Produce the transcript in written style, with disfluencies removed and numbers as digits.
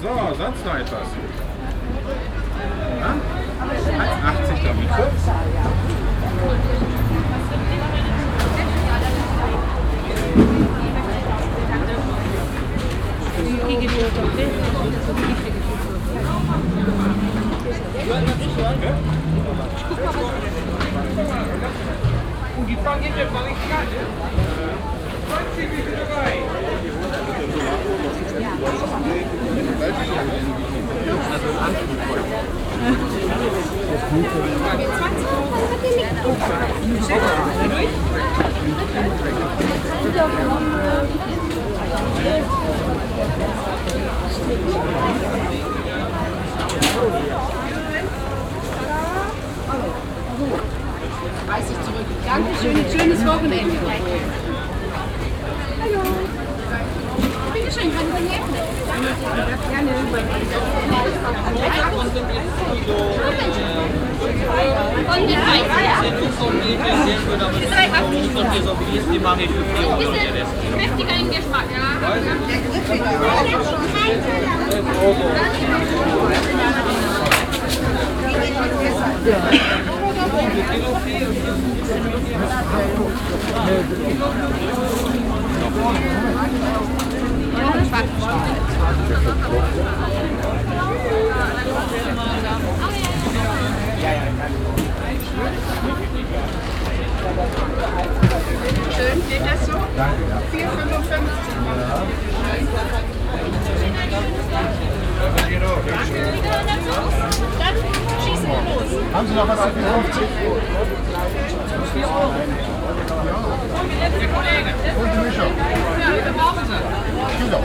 So, sonst noch etwas? Ja? 1,80 der Miete. Und die Frage geht jetzt noch nicht klar. 20 Minuten dabei. Dankeschön, ein schönes Wochenende. Hallo. Bitte schön, kann ich helfen? Gerne. Und die Die mache ich für 4 Euro. kräftiger im Geschmack, ja. Schön, geht das so? Danke. 4,55. Dann schießen wir los. Haben Sie noch was auf die 50? 4 Euro. Und die letzte Kollege. Und die Mischung? Ja, wir brauchen sie. Kilo.